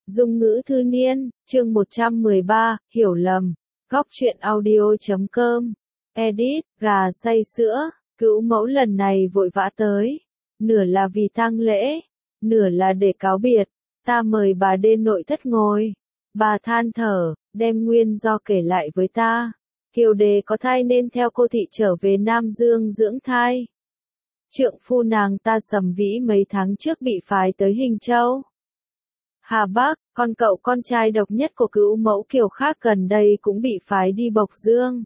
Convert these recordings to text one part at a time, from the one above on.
Dung ngữ thư niên, chương 113, hiểu lầm. Góc truyện audio.com. Edit, gà say sữa, cữu mẫu lần này vội vã tới. Nửa là vì tang lễ, nửa là để cáo biệt. Ta mời bà đến nội thất ngồi. Bà than thở, đem nguyên do kể lại với ta. Kiều Đề có thai nên theo cô thị trở về Nam Dương dưỡng thai. Trượng phu nàng ta Sầm Vĩ mấy tháng trước bị phái tới Hình Châu. Hà Bắc, con cậu con trai độc nhất của cữu mẫu Kiều khác gần đây cũng bị phái đi Bộc Dương.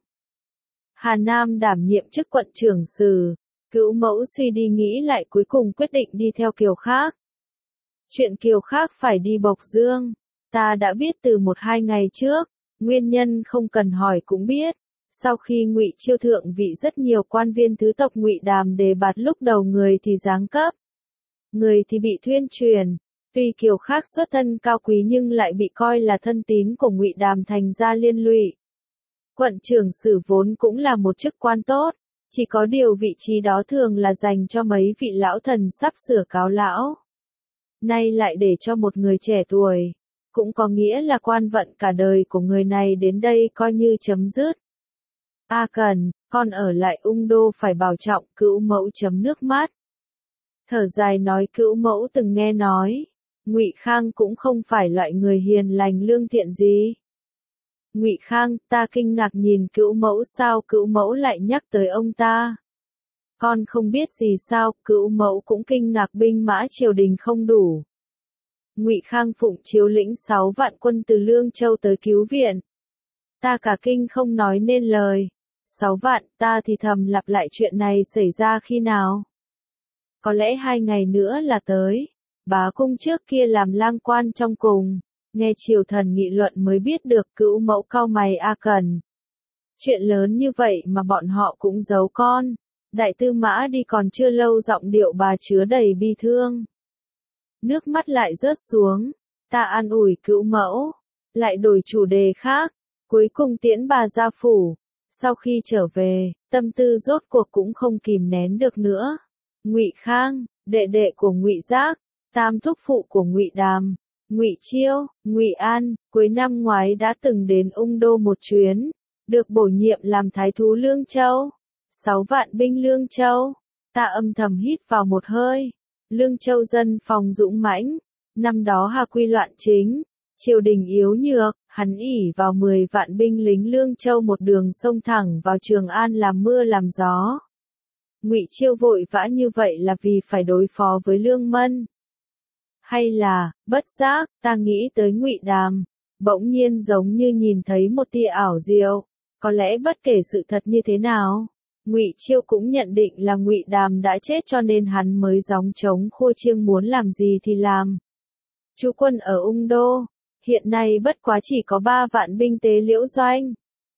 Hà Nam đảm nhiệm chức quận trưởng sử. Cữu mẫu suy đi nghĩ lại cuối cùng quyết định đi theo Kiều khác. Chuyện Kiều khác phải đi Bộc Dương, ta đã biết từ 1-2 ngày trước, nguyên nhân không cần hỏi cũng biết. Sau khi Ngụy Chiêu thượng vị, rất nhiều quan viên thứ tộc Ngụy Đàm đề bạt, lúc đầu người thì giáng cấp, người thì bị thuyên truyền. Tuy Kiều khác xuất thân cao quý nhưng lại bị coi là thân tín của Ngụy Đàm, thành ra liên lụy. Quận trưởng sử vốn cũng là một chức quan tốt, chỉ có điều vị trí đó thường là dành cho mấy vị lão thần sắp sửa cáo lão. Nay lại để cho một người trẻ tuổi, cũng có nghĩa là quan vận cả đời của người này đến đây coi như chấm dứt. A Cần, con ở lại Ung Đô phải bảo trọng. Cữu mẫu chấm nước mắt. Thở dài nói, cữu mẫu từng nghe nói, Ngụy Khang cũng không phải loại người hiền lành lương thiện gì. Ngụy Khang, ta kinh ngạc nhìn cữu mẫu, sao cữu mẫu lại nhắc tới ông ta? Con không biết gì sao? Cữu mẫu cũng kinh ngạc, binh mã triều đình không đủ. Ngụy Khang phụng chiếu lĩnh 6 vạn quân từ Lương Châu tới cứu viện. Ta cả kinh không nói nên lời. 6 vạn, ta thì thầm lặp lại, chuyện này xảy ra khi nào? Có lẽ 2 ngày nữa là tới. Bá cung trước kia làm lang quan trong cùng, nghe triều thần nghị luận mới biết được. Cữu mẫu cau mày, A Cần. Chuyện lớn như vậy mà bọn họ cũng giấu con. Đại tư mã đi còn chưa lâu, giọng điệu bà chứa đầy bi thương. Nước mắt lại rớt xuống. Ta an ủi cữu mẫu, lại đổi chủ đề khác, cuối cùng tiễn bà ra phủ. Sau khi trở về, tâm tư rốt cuộc cũng không kìm nén được nữa. Ngụy Khang, đệ đệ của Ngụy Giác, tam thúc phụ của Ngụy Đàm, Ngụy Chiêu, Ngụy An, cuối năm ngoái đã từng đến Ung Đô một chuyến, được bổ nhiệm làm thái thú Lương Châu. 6 vạn binh Lương Châu. Ta âm thầm hít vào một hơi. Lương Châu dân phòng dũng mãnh, năm đó Hà Quy loạn chính, triều đình yếu nhược, hắn ỷ vào 10 vạn binh lính Lương Châu một đường xông thẳng vào Trường An làm mưa làm gió. Ngụy Chiêu vội vã như vậy là vì phải đối phó với Lương Mân. Hay là, bất giác, ta nghĩ tới Ngụy Đàm, bỗng nhiên giống như nhìn thấy một tia ảo diệu. Có lẽ bất kể sự thật như thế nào, Ngụy Chiêu cũng nhận định là Ngụy Đàm đã chết, cho nên hắn mới gióng trống khua chiêng muốn làm gì thì làm. Trú quân ở Ung Đô, hiện nay bất quá chỉ có 3 vạn binh tế liễu doanh.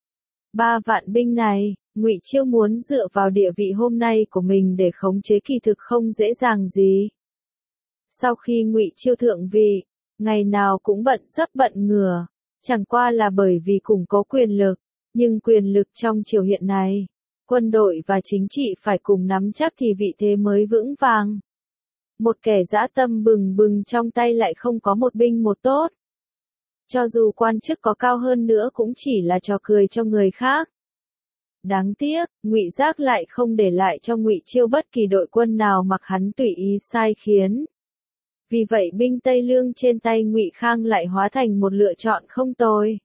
3 vạn binh này, Ngụy Chiêu muốn dựa vào địa vị hôm nay của mình để khống chế kỳ thực không dễ dàng gì. Sau khi Ngụy Chiêu thượng vị, ngày nào cũng bận sấp bận ngửa, chẳng qua là bởi vì củng cố quyền lực, nhưng quyền lực trong triều hiện nay, quân đội và chính trị phải cùng nắm chắc thì vị thế mới vững vàng. Một kẻ dã tâm bừng bừng trong tay lại không có một binh một tốt. Cho dù quan chức có cao hơn nữa cũng chỉ là trò cười cho người khác. Đáng tiếc, Ngụy Giác lại không để lại cho Ngụy Chiêu bất kỳ đội quân nào, mặc hắn tùy ý sai khiến. Vì vậy binh Tây Lương trên tay Ngụy Khang lại hóa thành một lựa chọn không tồi.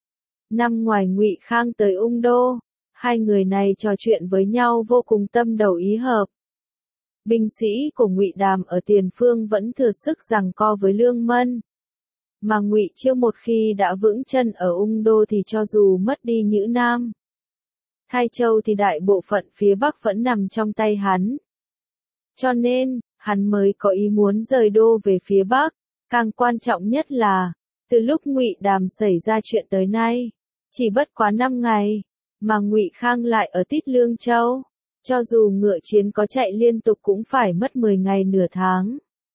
Năm ngoài Ngụy Khang tới Ung Đô, hai người này trò chuyện với nhau vô cùng tâm đầu ý hợp. Binh sĩ của Ngụy Đàm ở tiền phương vẫn thừa sức giằng co với Lương Mân, mà Ngụy Chiêu một khi đã vững chân ở Ung Đô thì cho dù mất đi Nhữ Nam, Thái Châu thì đại bộ phận phía Bắc vẫn nằm trong tay hắn. Cho nên, hắn mới có ý muốn rời đô về phía Bắc. Càng quan trọng nhất là, từ lúc Ngụy Đàm xảy ra chuyện tới nay, chỉ bất quá 5 ngày, mà Ngụy Khang lại ở tít Lương Châu. Cho dù ngựa chiến có chạy liên tục cũng phải mất 10 ngày nửa tháng.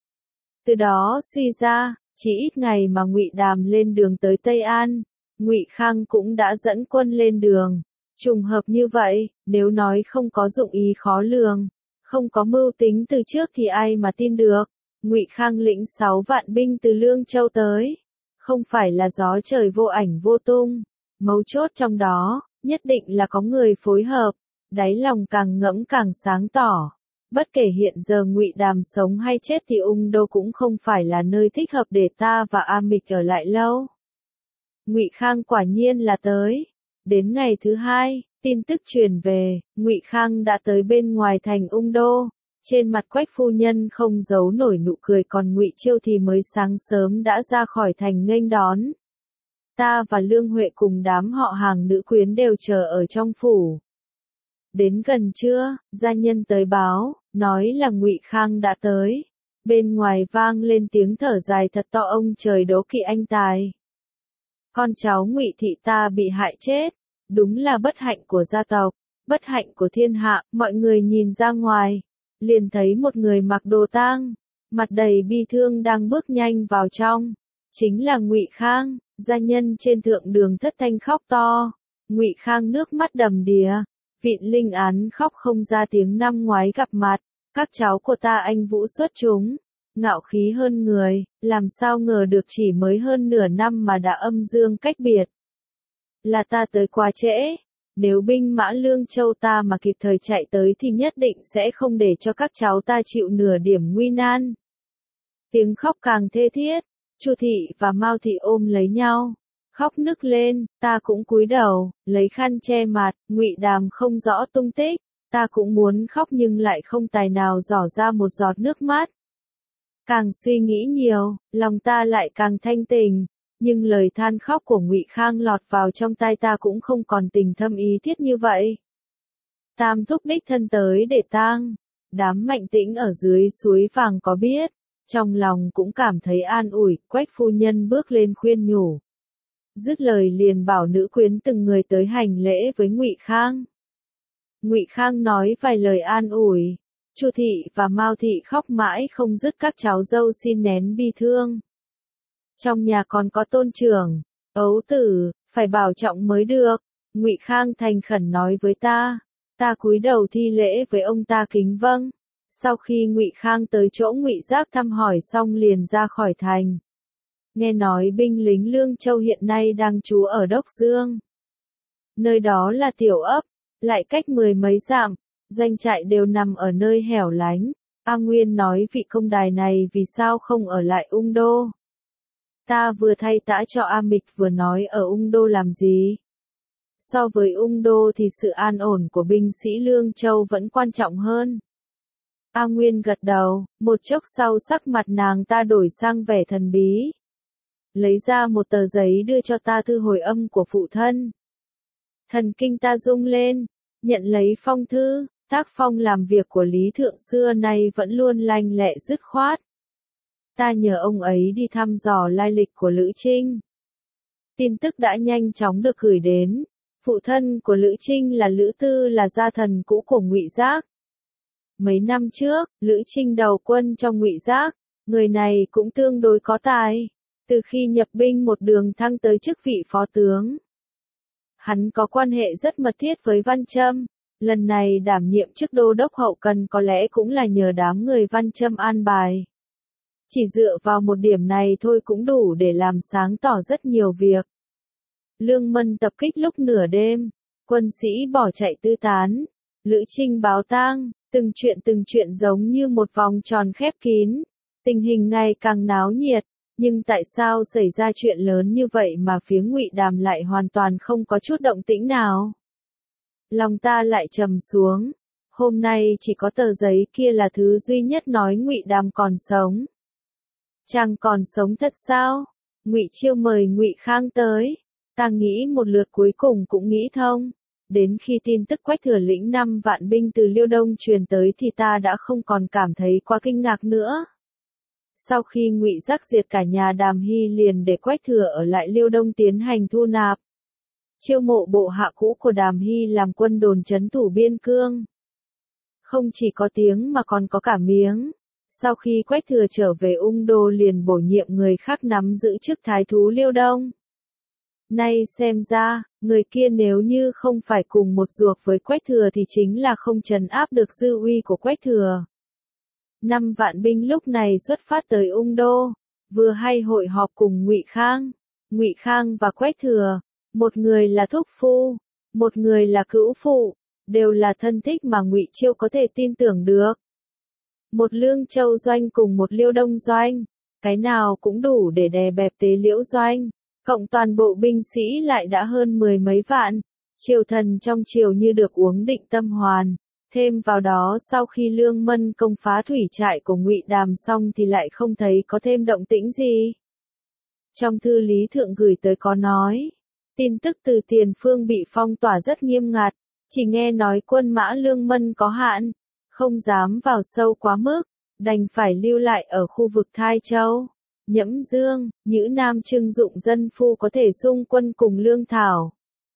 Từ đó suy ra, chỉ ít ngày mà Ngụy Đàm lên đường tới Tây An, Ngụy Khang cũng đã dẫn quân lên đường. Trùng hợp như vậy, nếu nói không có dụng ý khó lường, không có mưu tính từ trước thì ai mà tin được. Ngụy Khang lĩnh 6 vạn binh từ Lương Châu tới, không phải là gió trời vô ảnh vô tung. Mấu chốt trong đó, nhất định là có người phối hợp, đáy lòng càng ngẫm càng sáng tỏ. Bất kể hiện giờ Ngụy Đàm sống hay chết thì Ung Đô cũng không phải là nơi thích hợp để ta và A Mịch ở lại lâu. Ngụy Khang quả nhiên là tới. Đến ngày thứ hai, tin tức truyền về, Ngụy Khang đã tới bên ngoài thành Ung Đô. Trên mặt Quách phu nhân không giấu nổi nụ cười, còn Ngụy Chiêu thì mới sáng sớm đã ra khỏi thành nghênh đón. Ta và Lương Huệ cùng đám họ hàng nữ quyến đều chờ ở trong phủ. Đến gần trưa, gia nhân tới báo, nói là Ngụy Khang đã tới. Bên ngoài vang lên tiếng thở dài thật to, ông trời đố kỵ anh tài. Con cháu Ngụy thị ta bị hại chết, đúng là bất hạnh của gia tộc, bất hạnh của thiên hạ. Mọi người nhìn ra ngoài, liền thấy một người mặc đồ tang, mặt đầy bi thương đang bước nhanh vào trong, chính là Ngụy Khang. Gia nhân trên thượng đường thất thanh khóc to. Ngụy Khang nước mắt đầm đìa, Vịn Linh Án khóc không ra tiếng. Năm ngoái gặp mặt, các cháu của ta anh vũ xuất chúng, ngạo khí hơn người, làm sao ngờ được chỉ mới hơn nửa năm mà đã âm dương cách biệt. Là ta tới quá trễ, nếu binh mã Lương Châu ta mà kịp thời chạy tới thì nhất định sẽ không để cho các cháu ta chịu nửa điểm nguy nan. Tiếng khóc càng thê thiết, Chu thị và Mao thị ôm lấy nhau, khóc nức lên. Ta cũng cúi đầu, lấy khăn che mặt. Ngụy Đàm không rõ tung tích, ta cũng muốn khóc nhưng lại không tài nào rỏ ra một giọt nước mắt. Càng suy nghĩ nhiều, lòng ta lại càng thanh tình, nhưng lời than khóc của Ngụy Khang lọt vào trong tai ta cũng không còn tình thâm ý thiết như vậy. Tam thúc đích thân tới để tang, đám Mạnh Tĩnh ở dưới suối vàng có biết, trong lòng cũng cảm thấy an ủi. Quách phu nhân bước lên khuyên nhủ, dứt lời liền bảo nữ quyến từng người tới hành lễ với Ngụy Khang. Ngụy Khang nói vài lời an ủi, Chu thị và Mao thị khóc mãi không dứt. Các cháu dâu xin nén bi thương. Trong nhà còn có tôn trưởng, ấu tử, phải bảo trọng mới được. Ngụy Khang thành khẩn nói với ta. Ta cúi đầu thi lễ với ông ta kính vâng. Sau khi Ngụy Khang tới chỗ Ngụy Giác thăm hỏi xong liền ra khỏi thành. Nghe nói binh lính Lương Châu hiện nay đang trú ở Đốc Dương. Nơi đó là tiểu ấp, lại cách 10 mấy dặm, doanh trại đều nằm ở nơi hẻo lánh. A Nguyên nói vị công đài này vì sao không ở lại Ung Đô. Ta vừa thay tã cho A Mịch vừa nói ở Ung Đô làm gì. So với Ung Đô thì sự an ổn của binh sĩ Lương Châu vẫn quan trọng hơn. A Nguyên gật đầu, một chốc sau sắc mặt nàng ta đổi sang vẻ thần bí. Lấy ra một tờ giấy đưa cho ta, thư hồi âm của phụ thân. Thần kinh ta rung lên, nhận lấy phong thư. Tác phong làm việc của Lý Thượng xưa nay vẫn luôn lanh lẹ dứt khoát. Ta nhờ ông ấy đi thăm dò lai lịch của Lữ Trinh. Tin tức đã nhanh chóng được gửi đến. Phụ thân của Lữ Trinh là Lữ Tư, là gia thần cũ của Ngụy Giác. Mấy năm trước, Lữ Trinh đầu quân trong Ngụy Giác, người này cũng tương đối có tài. Từ khi nhập binh một đường thăng tới chức vị phó tướng. Hắn có quan hệ rất mật thiết với Văn Trâm. Lần này đảm nhiệm chức đô đốc hậu cần có lẽ cũng là nhờ đám người Văn Trâm an bài. Chỉ dựa vào một điểm này thôi cũng đủ để làm sáng tỏ rất nhiều việc. Lương Mân tập kích lúc nửa đêm, quân sĩ bỏ chạy tứ tán. Lữ Trinh báo tang, từng chuyện giống như một vòng tròn khép kín. Tình hình ngày càng náo nhiệt, nhưng tại sao xảy ra chuyện lớn như vậy mà phía Ngụy Đàm lại hoàn toàn không có chút động tĩnh nào? Lòng ta lại trầm xuống. Hôm nay chỉ có tờ giấy kia là thứ duy nhất nói Ngụy Đàm còn sống. Chàng còn sống thật sao? Ngụy Chiêu mời Ngụy Khang tới. Ta nghĩ một lượt cuối cùng cũng nghĩ thông. Đến khi tin tức Quách Thừa lĩnh 5 vạn binh từ Liêu Đông truyền tới thì ta đã không còn cảm thấy quá kinh ngạc nữa. Sau khi Ngụy Giác diệt cả nhà Đàm Hy liền để Quách Thừa ở lại Liêu Đông tiến hành thu nạp. Chiêu mộ bộ hạ cũ của Đàm Hy làm quân đồn trấn thủ biên cương. Không chỉ có tiếng mà còn có cả miếng. Sau khi Quách Thừa trở về Ung Đô liền bổ nhiệm người khác nắm giữ chức thái thú Liêu Đông. Nay xem ra, người kia nếu như không phải cùng một ruột với Quách Thừa thì chính là không trấn áp được dư uy của Quách Thừa. 5 vạn binh lúc này xuất phát tới Ung Đô, vừa hay hội họp cùng Ngụy Khang. Ngụy Khang và Quách Thừa, một người là thúc phu, một người là cữu phụ, đều là thân thích mà Ngụy Chiêu có thể tin tưởng được. Một Lương Châu doanh cùng một Liêu Đông doanh, cái nào cũng đủ để đè bẹp Tế Liễu doanh, cộng toàn bộ binh sĩ lại đã hơn 10 mấy vạn. Triều thần trong triều như được uống định tâm hoàn, thêm vào đó sau khi Lương Mân công phá thủy trại của Ngụy Đàm xong thì lại không thấy có thêm động tĩnh gì. Trong thư Lý Thượng gửi tới có nói, tin tức từ tiền phương bị phong tỏa rất nghiêm ngặt, chỉ nghe nói quân mã Lương Mân có hạn, không dám vào sâu quá mức, đành phải lưu lại ở khu vực Thai Châu, Nhẫm Dương, Nhữ Nam trưng dụng dân phu có thể xung quân cùng Lương Thảo.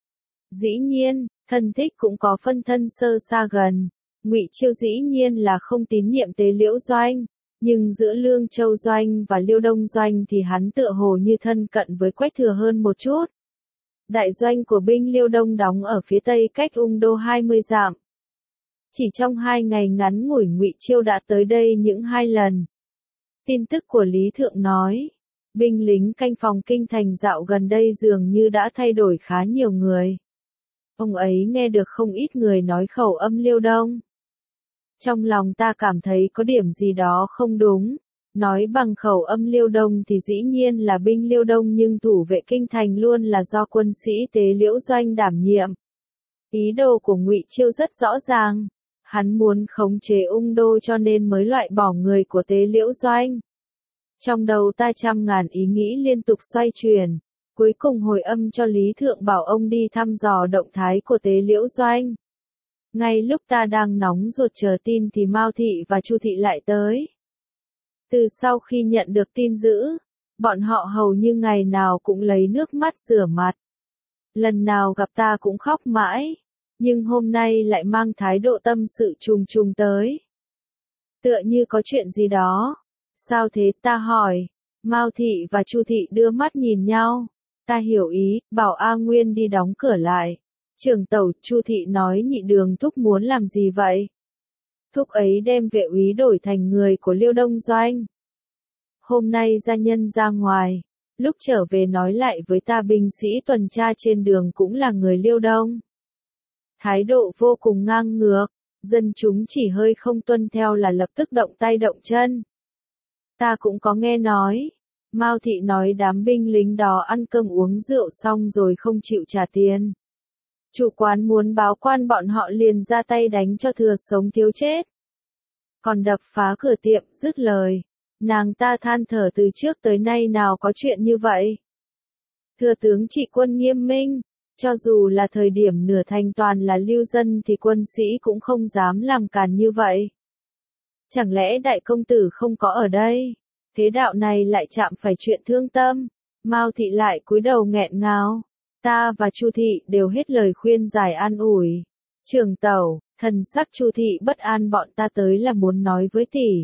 Dĩ nhiên, thân thích cũng có phân thân sơ xa gần. Ngụy Chiêu dĩ nhiên là không tín nhiệm Tế Liễu doanh, nhưng giữa Lương Châu doanh và Liêu Đông doanh thì hắn tựa hồ như thân cận với Quách Thừa hơn một chút. Đại doanh của binh Liêu Đông đóng ở phía tây cách Ung Đô 20 dặm. Chỉ trong 2 ngày ngắn ngủi Ngụy Chiêu đã tới đây những 2 lần. Tin tức của Lý Thượng nói, binh lính canh phòng kinh thành dạo gần đây dường như đã thay đổi khá nhiều người. Ông ấy nghe được không ít người nói khẩu âm Liêu Đông. Trong lòng ta cảm thấy có điểm gì đó không đúng. Nói bằng khẩu âm Liêu Đông thì dĩ nhiên là binh Liêu Đông nhưng thủ vệ kinh thành luôn là do quân sĩ Tế Liễu doanh đảm nhiệm. Ý đồ của Ngụy Chiêu rất rõ ràng. Hắn muốn khống chế Ung Đô cho nên mới loại bỏ người của Tế Liễu doanh. Trong đầu ta trăm ngàn ý nghĩ liên tục xoay chuyển. Cuối cùng hồi âm cho Lý Thượng bảo ông đi thăm dò động thái của Tế Liễu doanh. Ngay lúc ta đang nóng ruột chờ tin thì Mao Thị và Chu Thị lại tới. Từ sau khi nhận được tin dữ, bọn họ hầu như ngày nào cũng lấy nước mắt rửa mặt. Lần nào gặp ta cũng khóc mãi, nhưng hôm nay lại mang thái độ tâm sự trùng trùng tới. Tựa như có chuyện gì đó. Sao thế ta hỏi? Mao Thị và Chu Thị đưa mắt nhìn nhau. Ta hiểu ý, bảo A Nguyên đi đóng cửa lại. Trưởng tẩu, Chu Thị nói Nhị Đường thúc muốn làm gì vậy? Thúc ấy đem vệ úy đổi thành người của Liêu Đông doanh. Hôm nay gia nhân ra ngoài, lúc trở về nói lại với ta binh sĩ tuần tra trên đường cũng là người Liêu Đông. Thái độ vô cùng ngang ngược, dân chúng chỉ hơi không tuân theo là lập tức động tay động chân. Ta cũng có nghe nói. Mao Thị nói đám binh lính đó ăn cơm uống rượu xong rồi không chịu trả tiền. Chủ quán muốn báo quan bọn họ liền ra tay đánh cho thừa sống thiếu chết. Còn đập phá cửa tiệm, dứt lời. Nàng ta than thở từ trước tới nay nào có chuyện như vậy. Thừa tướng trị quân nghiêm minh, cho dù là thời điểm nửa thành toàn là lưu dân thì quân sĩ cũng không dám làm càn như vậy. Chẳng lẽ đại công tử không có ở đây? Thế đạo này lại chạm phải chuyện thương tâm. Mao Thị lại cúi đầu nghẹn ngào. Ta và Chu Thị đều hết lời khuyên giải an ủi. Trưởng tẩu, thần sắc Chu Thị bất an bọn ta tới là muốn nói với tỷ.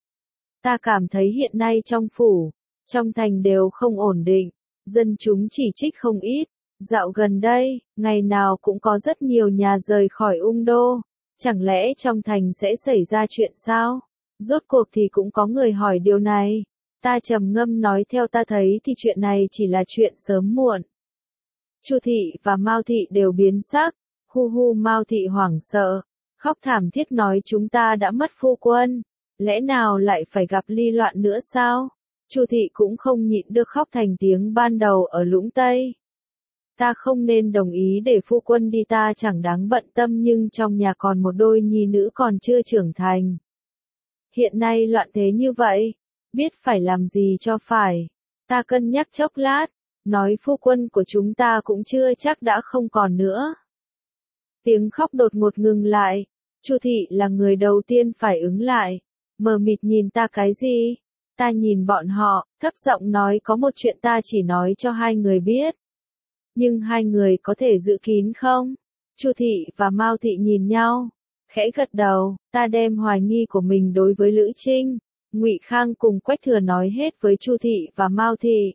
Ta cảm thấy hiện nay trong phủ, trong thành đều không ổn định, dân chúng chỉ trích không ít. Dạo gần đây, ngày nào cũng có rất nhiều nhà rời khỏi Ung Đô. Chẳng lẽ trong thành sẽ xảy ra chuyện sao? Rốt cuộc thì cũng có người hỏi điều này. Ta trầm ngâm nói theo ta thấy thì chuyện này chỉ là chuyện sớm muộn. Chu Thị và Mao Thị đều biến sắc. Hu hu, Mao Thị hoảng sợ, khóc thảm thiết nói chúng ta đã mất phu quân. Lẽ nào lại phải gặp ly loạn nữa sao? Chu Thị cũng không nhịn được khóc thành tiếng ban đầu ở Lũng Tây. Ta không nên đồng ý để phu quân đi, ta chẳng đáng bận tâm, nhưng trong nhà còn một đôi nhi nữ còn chưa trưởng thành. Hiện nay loạn thế như vậy, biết phải làm gì cho phải. Ta cân nhắc chốc lát, nói phu quân của chúng ta cũng chưa chắc đã không còn nữa. Tiếng khóc đột ngột ngừng lại. Chu Thị là người đầu tiên phải ứng lại. Mờ mịt nhìn ta cái gì? Ta nhìn bọn họ, thấp giọng nói có một chuyện ta chỉ nói cho hai người biết. Nhưng hai người có thể giữ kín không? Chu Thị và Mao Thị nhìn nhau, khẽ gật đầu. Ta đem hoài nghi của mình đối với Lữ Trinh, Ngụy Khang cùng Quách Thừa nói hết với Chu Thị và Mao Thị.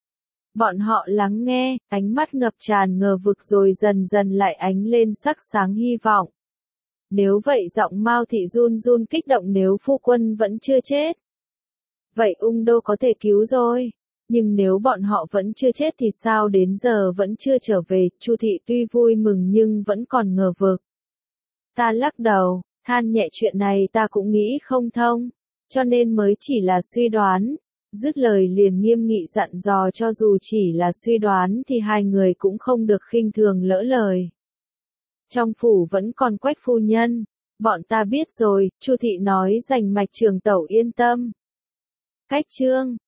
Bọn họ lắng nghe, ánh mắt ngập tràn ngờ vực rồi dần dần lại ánh lên sắc sáng hy vọng. Nếu vậy, giọng Mao Thị run run kích động, nếu phu quân vẫn chưa chết, vậy Ung Đô có thể cứu rồi. Nhưng nếu bọn họ vẫn chưa chết thì sao đến giờ vẫn chưa trở về, Chu Thị tuy vui mừng nhưng vẫn còn ngờ vực. Ta lắc đầu, than nhẹ chuyện này ta cũng nghĩ không thông, cho nên mới chỉ là suy đoán. Dứt lời liền nghiêm nghị dặn dò cho dù chỉ là suy đoán thì hai người cũng không được khinh thường lỡ lời. Trong phủ vẫn còn Quách phu nhân, bọn ta biết rồi, Chu Thị nói rành mạch Trường tẩu yên tâm. Cách chương